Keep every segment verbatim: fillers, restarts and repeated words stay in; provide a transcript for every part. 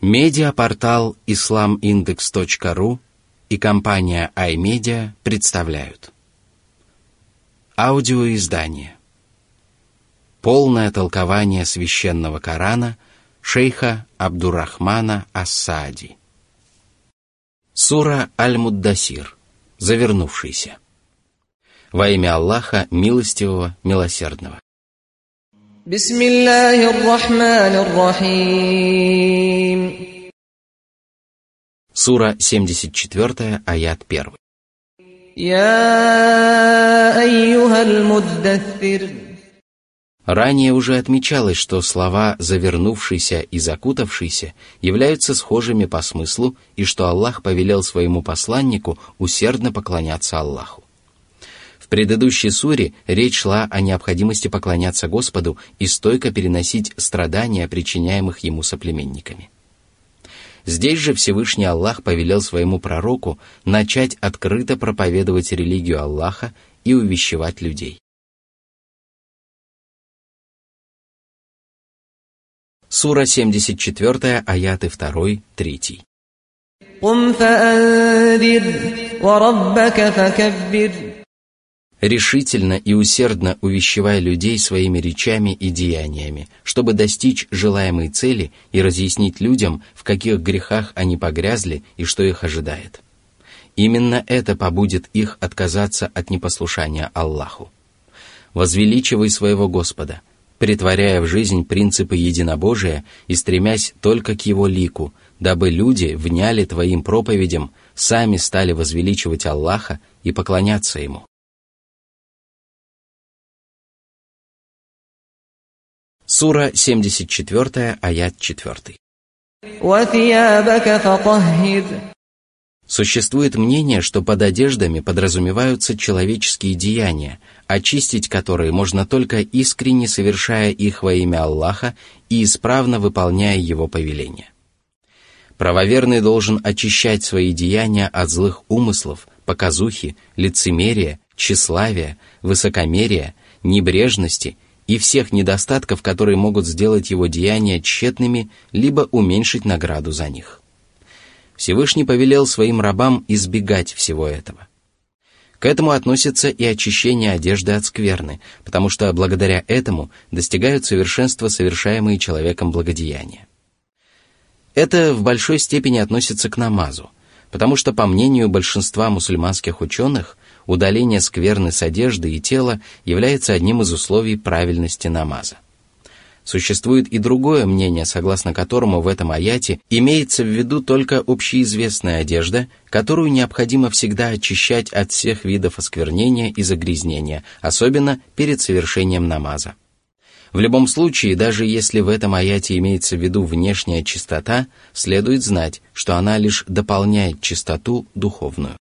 Медиапортал ислам индекс точка ру и компания iMedia представляют аудиоиздание «Полное толкование священного Корана» шейха Абдуррахмана ас-Саади. Сура Аль-Муддасир, завернувшийся. Во имя Аллаха, милостивого, милосердного. Бисмиллахир-рахманир-рахим. Сура семьдесят четыре, аят один. Я айюхаль муддассир. Ранее уже отмечалось, что слова «завернувшийся» и «закутавшийся» являются схожими по смыслу, и что Аллах повелел своему посланнику усердно поклоняться Аллаху. В предыдущей суре речь шла о необходимости поклоняться Господу и стойко переносить страдания, причиняемых ему соплеменниками. Здесь же Всевышний Аллах повелел своему пророку начать открыто проповедовать религию Аллаха и увещевать людей. Сура семьдесят четыре, аяты два, три. «Кум фаанзир, ва раббака факаббир». Решительно и усердно увещевай людей своими речами и деяниями, чтобы достичь желаемой цели и разъяснить людям, в каких грехах они погрязли и что их ожидает. Именно это побудит их отказаться от непослушания Аллаху. Возвеличивай своего Господа, претворяя в жизнь принципы единобожия и стремясь только к Его лику, дабы люди вняли твоим проповедям, сами стали возвеличивать Аллаха и поклоняться Ему. Сура семьдесят четыре, аят четыре. «Ваthiyabaka фатаххир». Существует мнение, что под одеждами подразумеваются человеческие деяния, очистить которые можно только искренне совершая их во имя Аллаха и исправно выполняя Его повеления. Правоверный должен очищать свои деяния от злых умыслов, показухи, лицемерия, тщеславия, высокомерия, небрежности и всех недостатков, которые могут сделать его деяния тщетными либо уменьшить награду за них. Всевышний повелел своим рабам избегать всего этого. К этому относится и очищение одежды от скверны, потому что благодаря этому достигают совершенства совершаемые человеком благодеяния. Это в большой степени относится к намазу, потому что, по мнению большинства мусульманских ученых, удаление скверны с одежды и тела является одним из условий правильности намаза. Существует и другое мнение, согласно которому в этом аяте имеется в виду только общеизвестная одежда, которую необходимо всегда очищать от всех видов осквернения и загрязнения, особенно перед совершением намаза. В любом случае, даже если в этом аяте имеется в виду внешняя чистота, следует знать, что она лишь дополняет чистоту духовную.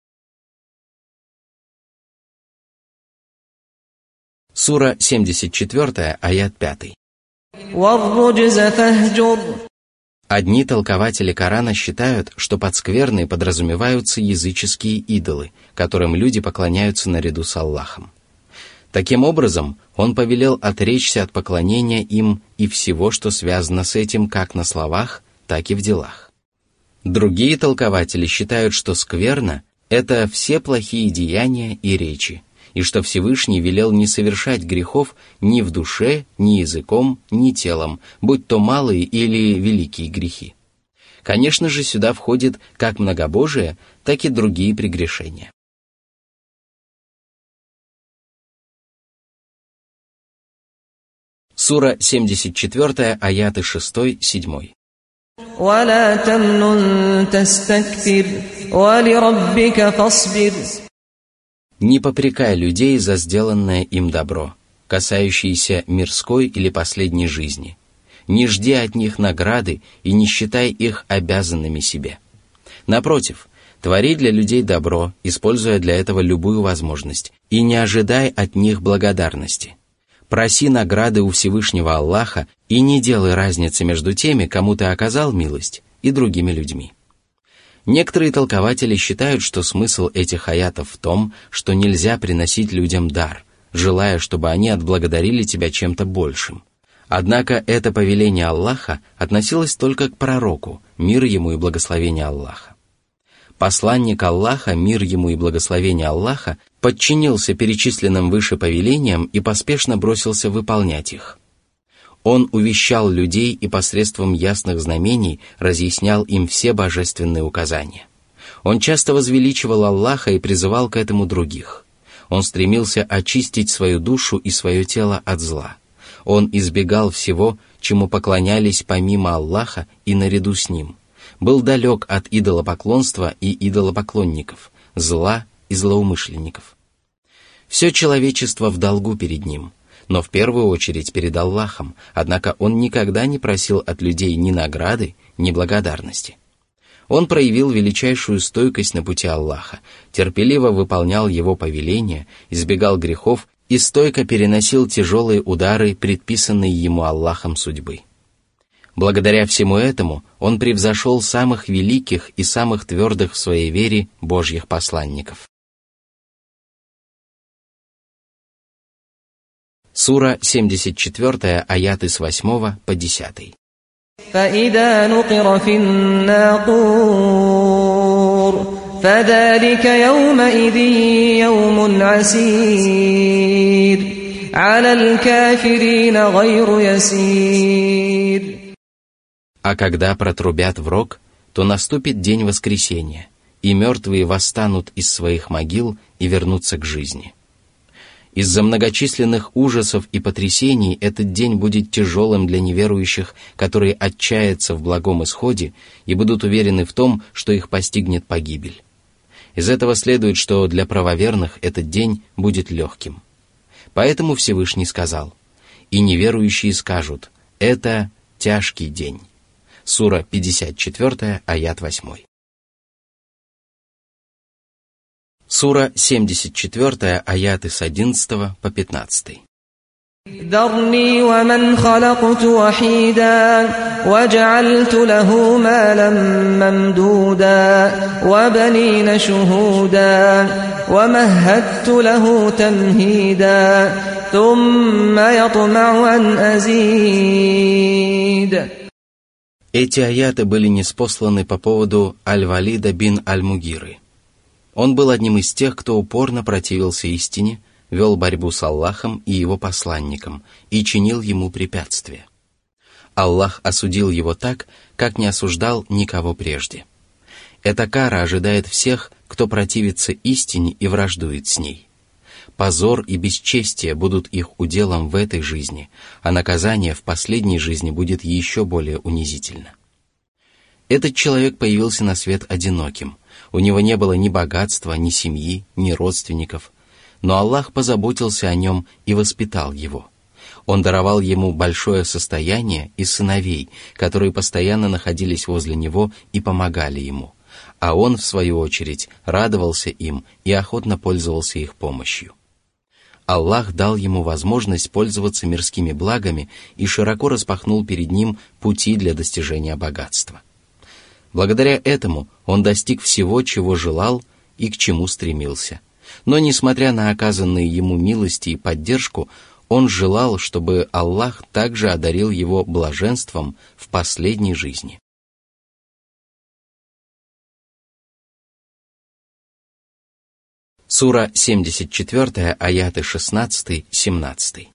Сура семьдесят четыре, аят пять. Одни толкователи Корана считают, что под скверной подразумеваются языческие идолы, которым люди поклоняются наряду с Аллахом. Таким образом, Он повелел отречься от поклонения им и всего, что связано с этим как на словах, так и в делах. Другие толкователи считают, что скверна – это все плохие деяния и речи, и что Всевышний велел не совершать грехов ни в душе, ни языком, ни телом, будь то малые или великие грехи. Конечно же, сюда входит как многобожие, так и другие прегрешения. Сура семьдесят четыре, аяты шесть семь. «Валя тамнун тастакбир, вали раббика фасбир». Не попрекай людей за сделанное им добро, касающееся мирской или последней жизни. Не жди от них награды и не считай их обязанными себе. Напротив, твори для людей добро, используя для этого любую возможность, и не ожидай от них благодарности. Проси награды у Всевышнего Аллаха и не делай разницы между теми, кому ты оказал милость, и другими людьми. Некоторые толкователи считают, что смысл этих аятов в том, что нельзя приносить людям дар, желая, чтобы они отблагодарили тебя чем-то большим. Однако это повеление Аллаха относилось только к пророку, мир ему и благословение Аллаха. Посланник Аллаха, мир ему и благословение Аллаха, подчинился перечисленным выше повелениям и поспешно бросился выполнять их. Он увещал людей и посредством ясных знамений разъяснял им все божественные указания. Он часто возвеличивал Аллаха и призывал к этому других. Он стремился очистить свою душу и свое тело от зла. Он избегал всего, чему поклонялись помимо Аллаха и наряду с Ним. Был далек от идолопоклонства и идолопоклонников, зла и злоумышленников. Все человечество в долгу перед Ним, но в первую очередь перед Аллахом, однако Он никогда не просил от людей ни награды, ни благодарности. Он проявил величайшую стойкость на пути Аллаха, терпеливо выполнял Его повеления, избегал грехов и стойко переносил тяжелые удары, предписанные ему Аллахом судьбы. Благодаря всему этому он превзошел самых великих и самых твердых в своей вере Божьих посланников. Сура семьдесят четыре, аяты с восьмого по десятый. فَإِذَا نُقِرَ فِي النَّاقُورِ فَذَلِكَ يَوْمَئِذٍ يَوْمٌ عَسِيرٌ عَلَى الْكَافِرِينَ غَيْرُ يَسِيرٌ. А когда протрубят в рог, то наступит день воскресения, и мертвые восстанут из своих могил и вернутся к жизни. Из-за многочисленных ужасов и потрясений этот день будет тяжелым для неверующих, которые отчаятся в благом исходе и будут уверены в том, что их постигнет погибель. Из этого следует, что для правоверных этот день будет легким. Поэтому Всевышний сказал: «И неверующие скажут: это тяжкий день». Сура пятьдесят четыре, аят восемь. Сура семьдесят четыре, аяты с одиннадцатого по пятнадцатый. ذَرْنِي وَمَنْ خَلَقْتُ وَحِيدًا وَجَعَلْتُ لَهُ مَالًا مَمْدُودًا وَبَنِينَ شُهُودًا وَمَهَّدتُّ لَهُ تَمْهِيدًا ثُمَّ يَطْمَعُ أَنْ أَزِيدَ. Эти аяты были ниспосланы по поводу Аль-Валида бин Аль-Мугиры. Он был одним из тех, кто упорно противился истине, вел борьбу с Аллахом и его посланником и чинил ему препятствия. Аллах осудил его так, как не осуждал никого прежде. Эта кара ожидает всех, кто противится истине и враждует с ней. Позор и бесчестие будут их уделом в этой жизни, а наказание в последней жизни будет еще более унизительно. Этот человек появился на свет одиноким. У него не было ни богатства, ни семьи, ни родственников. Но Аллах позаботился о нем и воспитал его. Он даровал ему большое состояние и сыновей, которые постоянно находились возле него и помогали ему. А он, в свою очередь, радовался им и охотно пользовался их помощью. Аллах дал ему возможность пользоваться мирскими благами и широко распахнул перед ним пути для достижения богатства. Благодаря этому он достиг всего, чего желал и к чему стремился. Но, несмотря на оказанные ему милости и поддержку, он желал, чтобы Аллах также одарил его блаженством в последней жизни. Сура семьдесят четыре, аяты шестнадцатый-семнадцатый.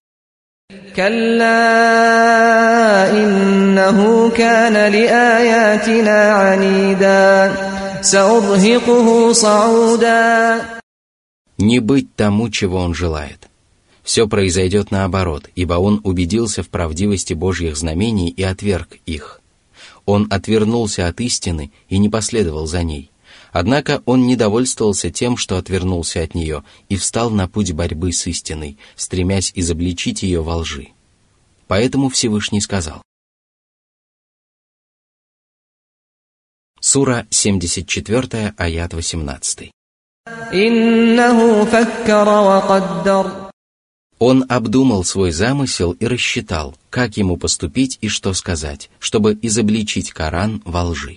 كلا إنه كان لآياتنا عنيدا سأرهقه صعودا. Не быть тому, чего он желает. Все произойдет наоборот, ибо он убедился в правдивости Божьих знамений и отверг их. Он отвернулся от истины и не последовал за ней. Однако он не довольствовался тем, что отвернулся от нее, и встал на путь борьбы с истиной, стремясь изобличить ее во лжи. Поэтому Всевышний сказал. Сура семьдесят четыре, аят восемнадцатый. إِنَّهُ فَكَّرَ وَقَدَّرَ. Он обдумал свой замысел и рассчитал, как ему поступить и что сказать, чтобы изобличить Коран во лжи.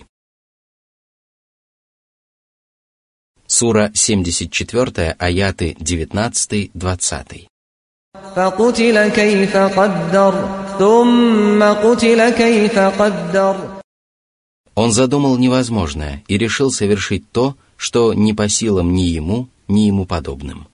Сура семьдесят четыре, аяты девятнадцатый-двадцатый. فَقُتِلَ كَيْفَ قَدَّرَ ثم قتل كيف قدر. Он задумал невозможное и решил совершить то, что не по силам ни ему, ни ему подобным.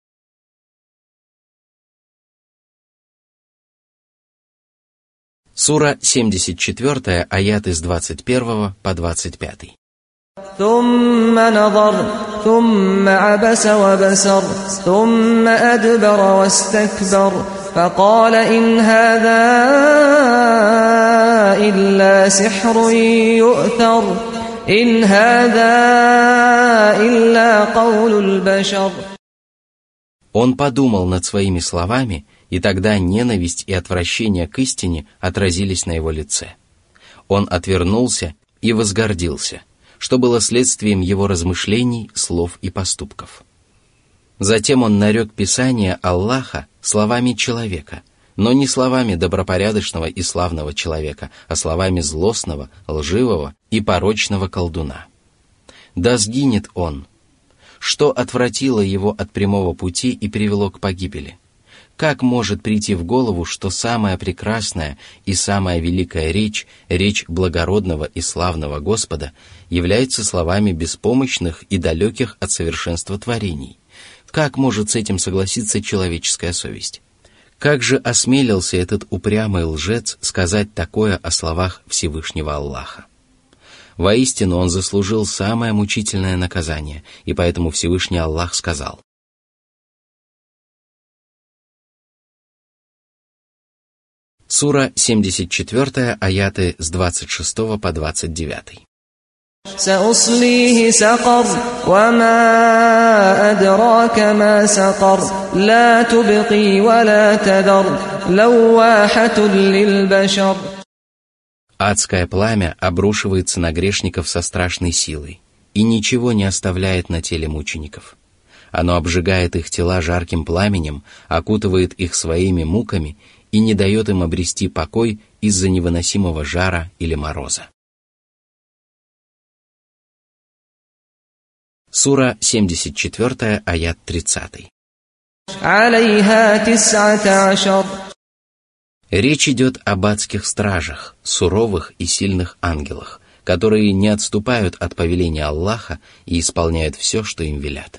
Сура семьдесят четыре, аяты с двадцать первого по двадцать пятый. ثم نظر ثم عبس وبسر ثم أدبر واستكبر فقال إن هذا إلا سحر يؤثر إن هذا إلا قول البشر. Он подумал над своими словами, и тогда ненависть и отвращение к истине отразились на его лице. Он отвернулся и возгордился, что было следствием его размышлений, слов и поступков. Затем он нарек Писание Аллаха словами человека, но не словами добропорядочного и славного человека, а словами злостного, лживого и порочного колдуна. Да сгинет он! Что отвратило его от прямого пути и привело к погибели? Как может прийти в голову, что самая прекрасная и самая великая речь, речь благородного и славного Господа, является словами беспомощных и далеких от совершенства творений? Как может с этим согласиться человеческая совесть? Как же осмелился этот упрямый лжец сказать такое о словах Всевышнего Аллаха? Воистину он заслужил самое мучительное наказание, и поэтому Всевышний Аллах сказал: Сура семьдесят четыре, аяты с двадцать шестого по двадцать девятый. سأصليه سقر وما أدراك ما سقر لا تبقي ولا تذر لواحة للبشر. Адское пламя обрушивается на грешников со страшной силой и ничего не оставляет на теле мучеников. Оно обжигает их тела жарким пламенем, окутывает их своими муками и не дает им обрести покой из-за невыносимого жара или мороза. Сура семьдесят четыре, аят тридцатый. عليها تسعة عشر. Речь идет об адских стражах, суровых и сильных ангелах, которые не отступают от повеления Аллаха и исполняют все, что им велят.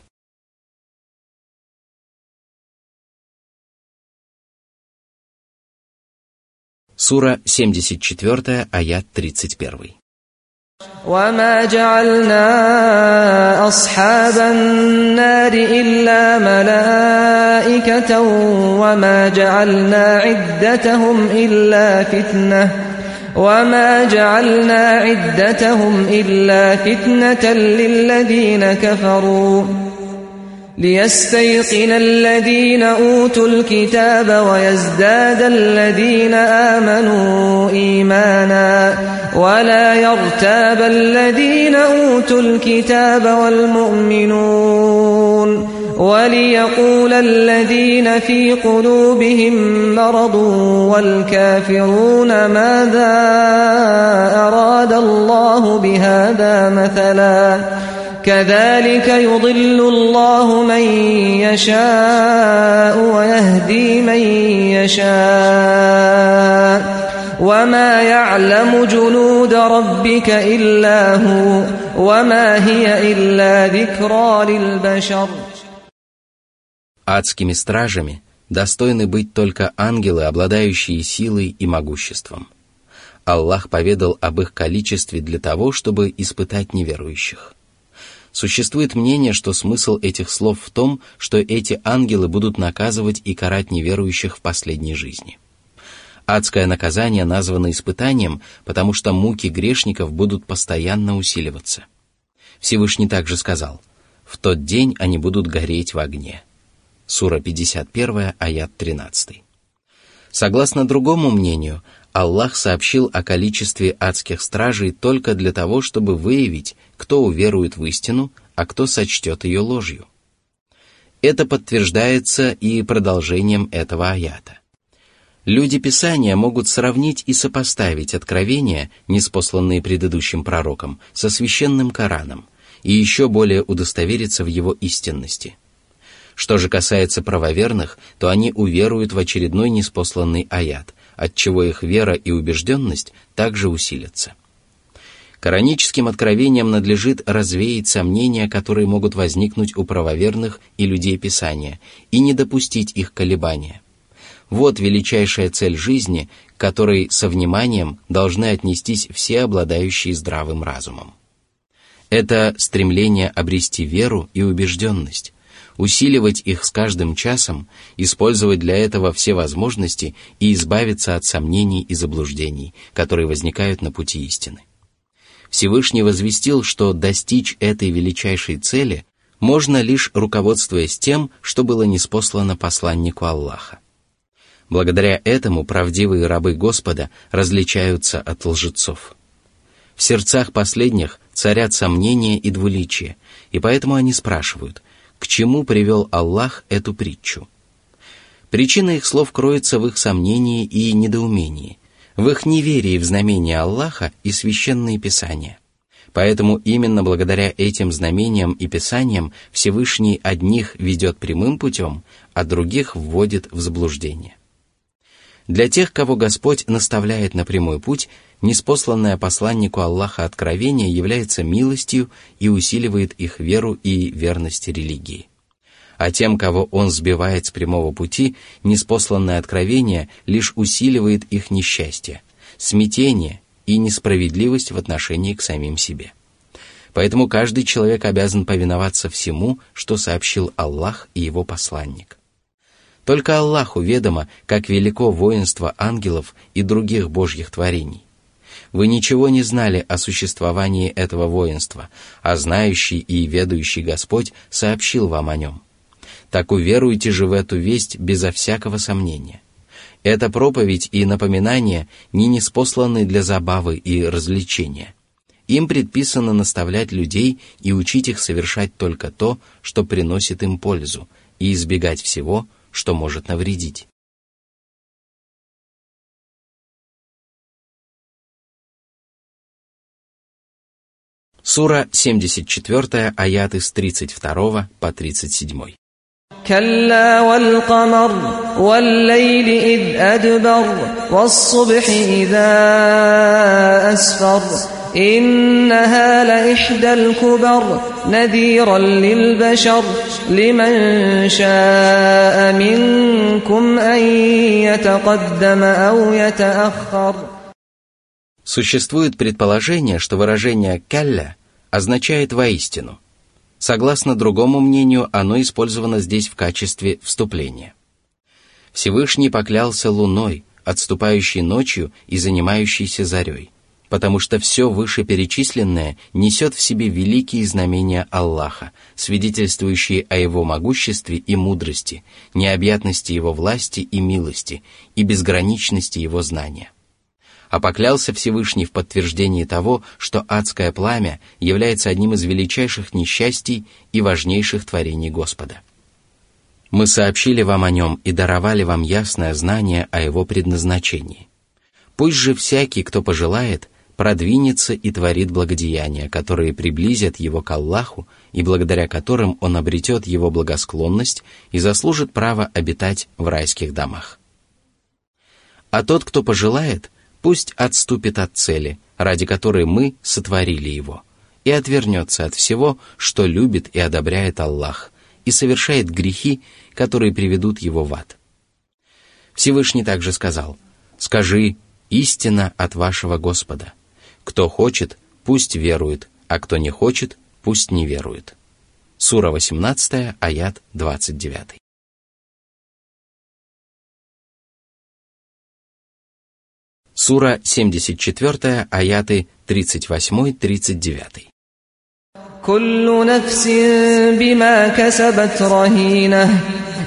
Сура семьдесят четыре, аят тридцать один. وما جعلنا أصحاب النار إلا ملائكة وما جعلنا عدتهم إلا فتنة وما جعلنا عدتهم إلا فتنة للذين كفروا ليستيقن الذين أوتوا الكتاب ويزداد الذين آمنوا إيمانا ولا يرتاب الذين أوتوا الكتاب والمؤمنون وليقول الذين في قلوبهم مرض والكافرون ماذا أراد الله بهذا مثلا كذلك يضل الله من يشاء ويهدي من يشاء وما يعلم جنود ربك إلا هو وما هي إلا ذكرى للبشر. Адскими стражами достойны быть только ангелы, обладающие силой и могуществом. Аллах поведал об их количестве для того, чтобы испытать неверующих. Существует мнение, что смысл этих слов в том, что эти ангелы будут наказывать и карать неверующих в последней жизни. Адское наказание названо испытанием, потому что муки грешников будут постоянно усиливаться. Всевышний также сказал: «В тот день они будут гореть в огне». Сура пятьдесят один, аят тринадцатый. Согласно другому мнению, Аллах сообщил о количестве адских стражей только для того, чтобы выявить, кто уверует в истину, а кто сочтет ее ложью. Это подтверждается и продолжением этого аята. Люди Писания могут сравнить и сопоставить откровения, ниспосланные предыдущим пророком, со священным Кораном, и еще более удостовериться в его истинности. Что же касается правоверных, то они уверуют в очередной ниспосланный аят, отчего их вера и убежденность также усилятся. Кораническим откровениям надлежит развеять сомнения, которые могут возникнуть у правоверных и людей Писания, и не допустить их колебания. Вот величайшая цель жизни, к которой со вниманием должны отнестись все обладающие здравым разумом. Это стремление обрести веру и убежденность, усиливать их с каждым часом, использовать для этого все возможности и избавиться от сомнений и заблуждений, которые возникают на пути истины. Всевышний возвестил, что достичь этой величайшей цели можно лишь руководствуясь тем, что было ниспослано посланнику Аллаха. Благодаря этому правдивые рабы Господа различаются от лжецов. В сердцах последних царят сомнения и двуличие, и поэтому они спрашивают, к чему привел Аллах эту притчу. Причина их слов кроется в их сомнении и недоумении, в их неверии в знамения Аллаха и священные писания. Поэтому именно благодаря этим знамениям и писаниям Всевышний одних ведет прямым путем, а других вводит в заблуждение. Для тех, кого Господь наставляет на прямой путь, ниспосланное посланнику Аллаха откровение является милостью и усиливает их веру и верность религии. А тем, кого Он сбивает с прямого пути, ниспосланное откровение лишь усиливает их несчастье, смятение и несправедливость в отношении к самим себе. Поэтому каждый человек обязан повиноваться всему, что сообщил Аллах и Его посланник. Только Аллаху ведомо, как велико воинство ангелов и других божьих творений. Вы ничего не знали о существовании этого воинства, а знающий и ведающий Господь сообщил вам о нем. Так уверуйте же в эту весть безо всякого сомнения. Эта проповедь и напоминание не ниспосланы для забавы и развлечения. Им предписано наставлять людей и учить их совершать только то, что приносит им пользу, и избегать всего, что может навредить. Сура семьдесят четыре, аяты с тридцать два по тридцать семь. كلا والقمر والليل إذ أدبر والصبح إذا أسفر إنها لإحدى الكبر نذيرا للبشر لمن شاء منكم أن يتقدم أو يتأخر. Существует предположение, что выражение «калля» означает «воистину». Согласно другому мнению, оно использовано здесь в качестве вступления. Всевышний поклялся луной, отступающей ночью и занимающейся зарей, потому что все вышеперечисленное несет в себе великие знамения Аллаха, свидетельствующие о Его могуществе и мудрости, необъятности Его власти и милости и безграничности Его знания. А поклялся Всевышний в подтверждении того, что адское пламя является одним из величайших несчастий и важнейших творений Господа. Мы сообщили вам о нем и даровали вам ясное знание о его предназначении. Пусть же всякий, кто пожелает, продвинется и творит благодеяния, которые приблизят его к Аллаху и благодаря которым он обретет его благосклонность и заслужит право обитать в райских домах. А тот, кто пожелает, пусть отступит от цели, ради которой мы сотворили его, и отвернется от всего, что любит и одобряет Аллах, и совершает грехи, которые приведут его в ад. Всевышний также сказал: «Скажи, истина от вашего Господа. Кто хочет, пусть верует, а кто не хочет, пусть не верует». Сура восемнадцатая, аят двадцать девятый. Сура семьдесят четыре, аяты тридцать восемь тридцать девять. كل نفس بما كسبت رهينة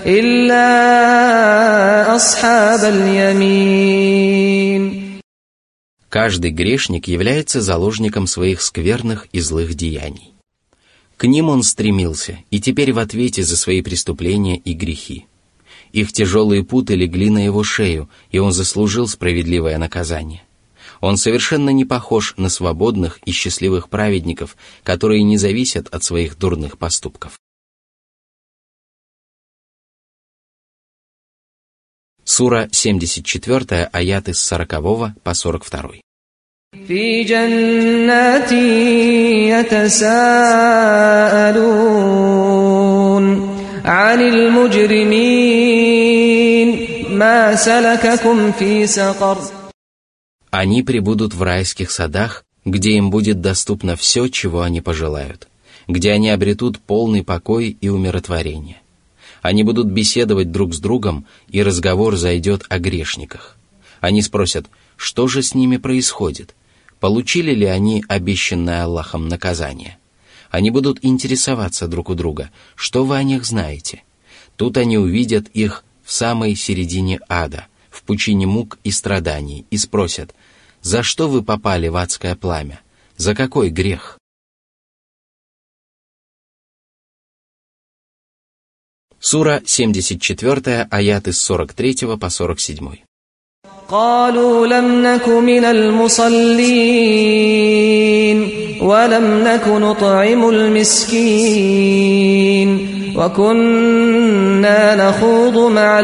إلا أصحاب اليمين. Каждый грешник является заложником своих скверных и злых деяний. К ним он стремился, и теперь в ответе за свои преступления и грехи. Их тяжелые путы легли на его шею, и он заслужил справедливое наказание. Он совершенно не похож на свободных и счастливых праведников, которые не зависят от своих дурных поступков. Сура семьдесят четыре, аяты с сорокового по сорок два. في جنات يتساءلون عن المجرمين ما سلككم في سقر. Они пребудут в райских садах, где им будет доступно все, чего они пожелают, где они обретут полный покой и умиротворение. Они будут беседовать друг с другом, и разговор зайдет о грешниках. Они спросят, что же с ними происходит, получили ли они обещанное Аллахом наказание. Они будут интересоваться друг у друга, что вы о них знаете. Тут они увидят их в самой середине ада, в пучине мук и страданий, и спросят, за что вы попали в адское пламя, за какой грех? Сура семьдесят четыре, аяты с сорок третьего по сорок седьмой. قالوا لم نك من المصلين ولم نك نطعم المسكين وكنا نخوض مع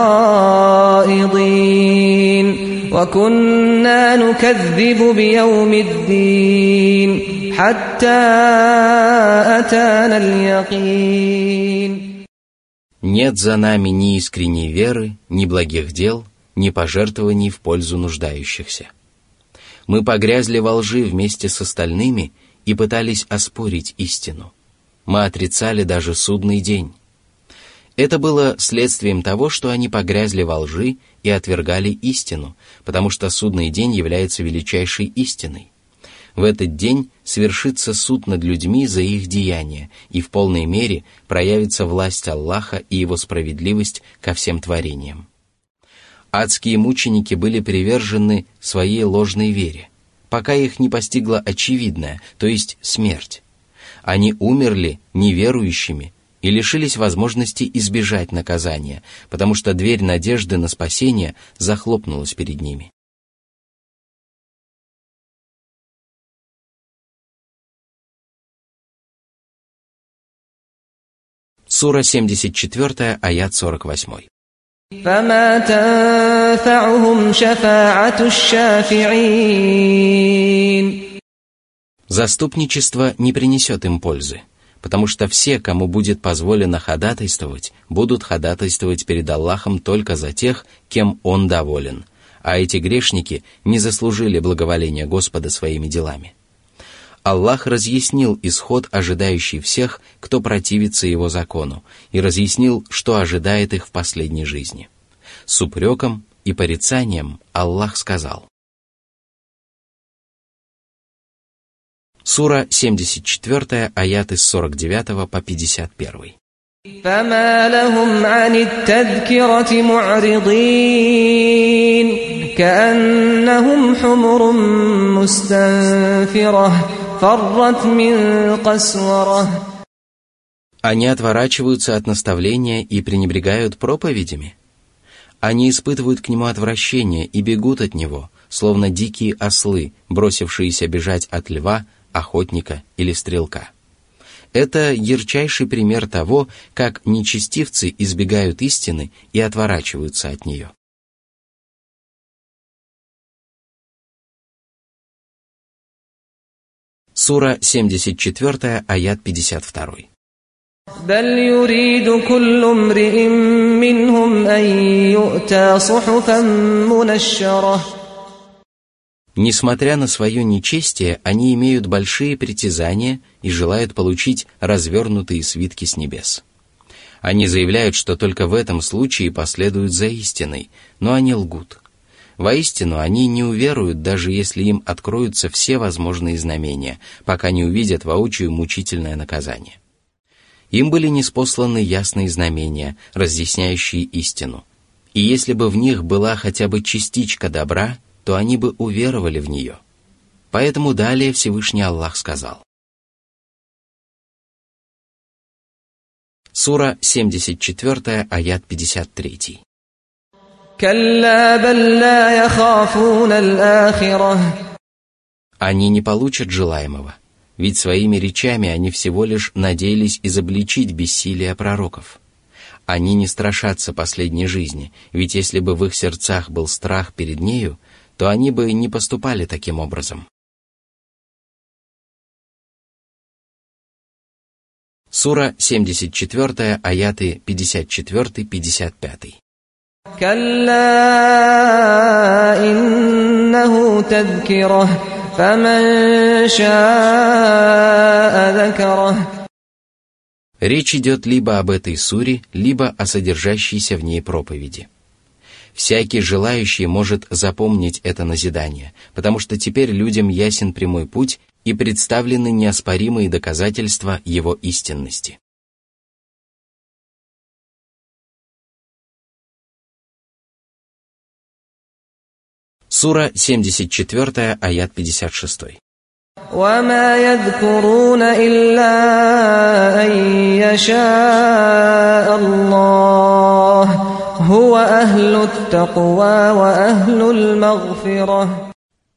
الخائضين وكنا نكذب بيوم الدين حتى أتانا اليقين. Нет за нами ни искренней веры, ни благих дел, ни пожертвований в пользу нуждающихся. Мы погрязли во лжи вместе с остальными и пытались оспорить истину. Мы отрицали даже судный день. Это было следствием того, что они погрязли во лжи и отвергали истину, потому что судный день является величайшей истиной. В этот день свершится суд над людьми за их деяния, и в полной мере проявится власть Аллаха и Его справедливость ко всем творениям. Адские мученики были привержены своей ложной вере, пока их не постигла очевидная, то есть смерть. Они умерли неверующими и лишились возможности избежать наказания, потому что дверь надежды на спасение захлопнулась перед ними. Сура семьдесят четыре, аят сорок восемь. فما تنفعهم شفاعة الشافعين. Заступничество не принесет им пользы, потому что все, кому будет позволено ходатайствовать, будут ходатайствовать перед Аллахом только за тех, кем Он доволен, а эти грешники не заслужили благоволения Господа своими делами. Аллах разъяснил исход, ожидающий всех, кто противится Его закону, и разъяснил, что ожидает их в последней жизни. С упреком и порицанием Аллах сказал. Сура семьдесят четыре, аяты с сорок девятого по пятьдесят один. فما لهم عن التذكرة معرضين كأنهم حمر مستنفرة فرت من قسورة. Они отворачиваются от наставления и пренебрегают проповедями. Они испытывают к нему отвращение и бегут от него, словно дикие ослы, бросившиеся бежать от льва, охотника или стрелка. Это ярчайший пример того, как нечестивцы избегают истины и отворачиваются от нее. Сура семьдесят четыре, аят пятьдесят два. بل يريد كل امرئ منهم أن يؤتى صحفا منشرة. Несмотря на свое нечестие, они имеют большие притязания и желают получить развернутые свитки с небес. Они заявляют, что только в этом случае последуют за истиной, но они лгут. Воистину, они не уверуют, даже если им откроются все возможные знамения, пока не увидят воочию мучительное наказание. Им были ниспосланы ясные знамения, разъясняющие истину. И если бы в них была хотя бы частичка добра, то они бы уверовали в нее. Поэтому далее Всевышний Аллах сказал. Сура семьдесят четыре, аят пятьдесят три. كلا بل لا يخافون الآخرة. Они не получат желаемого, ведь своими речами они всего лишь надеялись изобличить бессилие пророков. Они не страшатся последней жизни, ведь если бы в их сердцах был страх перед нею, то они бы не поступали таким образом. Сура семьдесят четыре, аяты пятьдесят четыре — пятьдесят пять. كلا إنه تذكرة فمن شاء ذكره. Речь идет либо об этой суре, либо о содержащейся в ней проповеди. Всякий желающий может запомнить это назидание, потому что теперь людям ясен прямой путь и представлены неоспоримые доказательства его истинности. Сура семьдесят четыре, аят пятьдесят шесть. وما يذكرون إلا أن يشاء الله هو أهل التقوى وأهل المغفرة.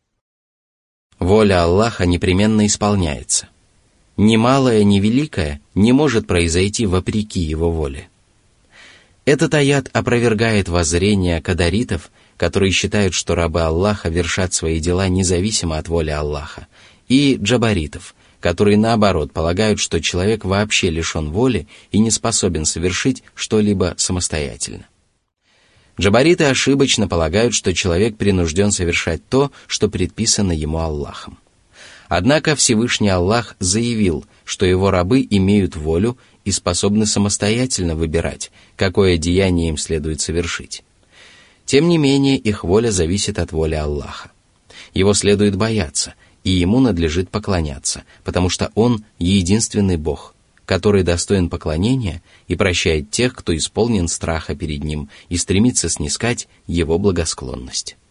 Воля Аллаха непременно исполняется. Ни малое, ни великое не может произойти вопреки Его воле. Этот аят опровергает воззрение кадаритов, которые считают, что рабы Аллаха вершат свои дела независимо от воли Аллаха, и джабаритов, которые наоборот полагают, что человек вообще лишен воли и не способен совершить что-либо самостоятельно. Джабариты ошибочно полагают, что человек принужден совершать то, что предписано ему Аллахом. Однако Всевышний Аллах заявил, что его рабы имеют волю и способны самостоятельно выбирать, какое деяние им следует совершить. Тем не менее, их воля зависит от воли Аллаха. Его следует бояться, и ему надлежит поклоняться, потому что он единственный Бог, который достоин поклонения и прощает тех, кто исполнен страха перед ним и стремится снискать его благосклонность.